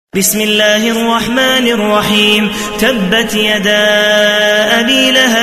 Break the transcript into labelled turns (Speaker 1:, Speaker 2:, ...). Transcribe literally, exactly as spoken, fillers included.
Speaker 1: بسم الله الرحمن الرحيم تبت يدا أبي لهب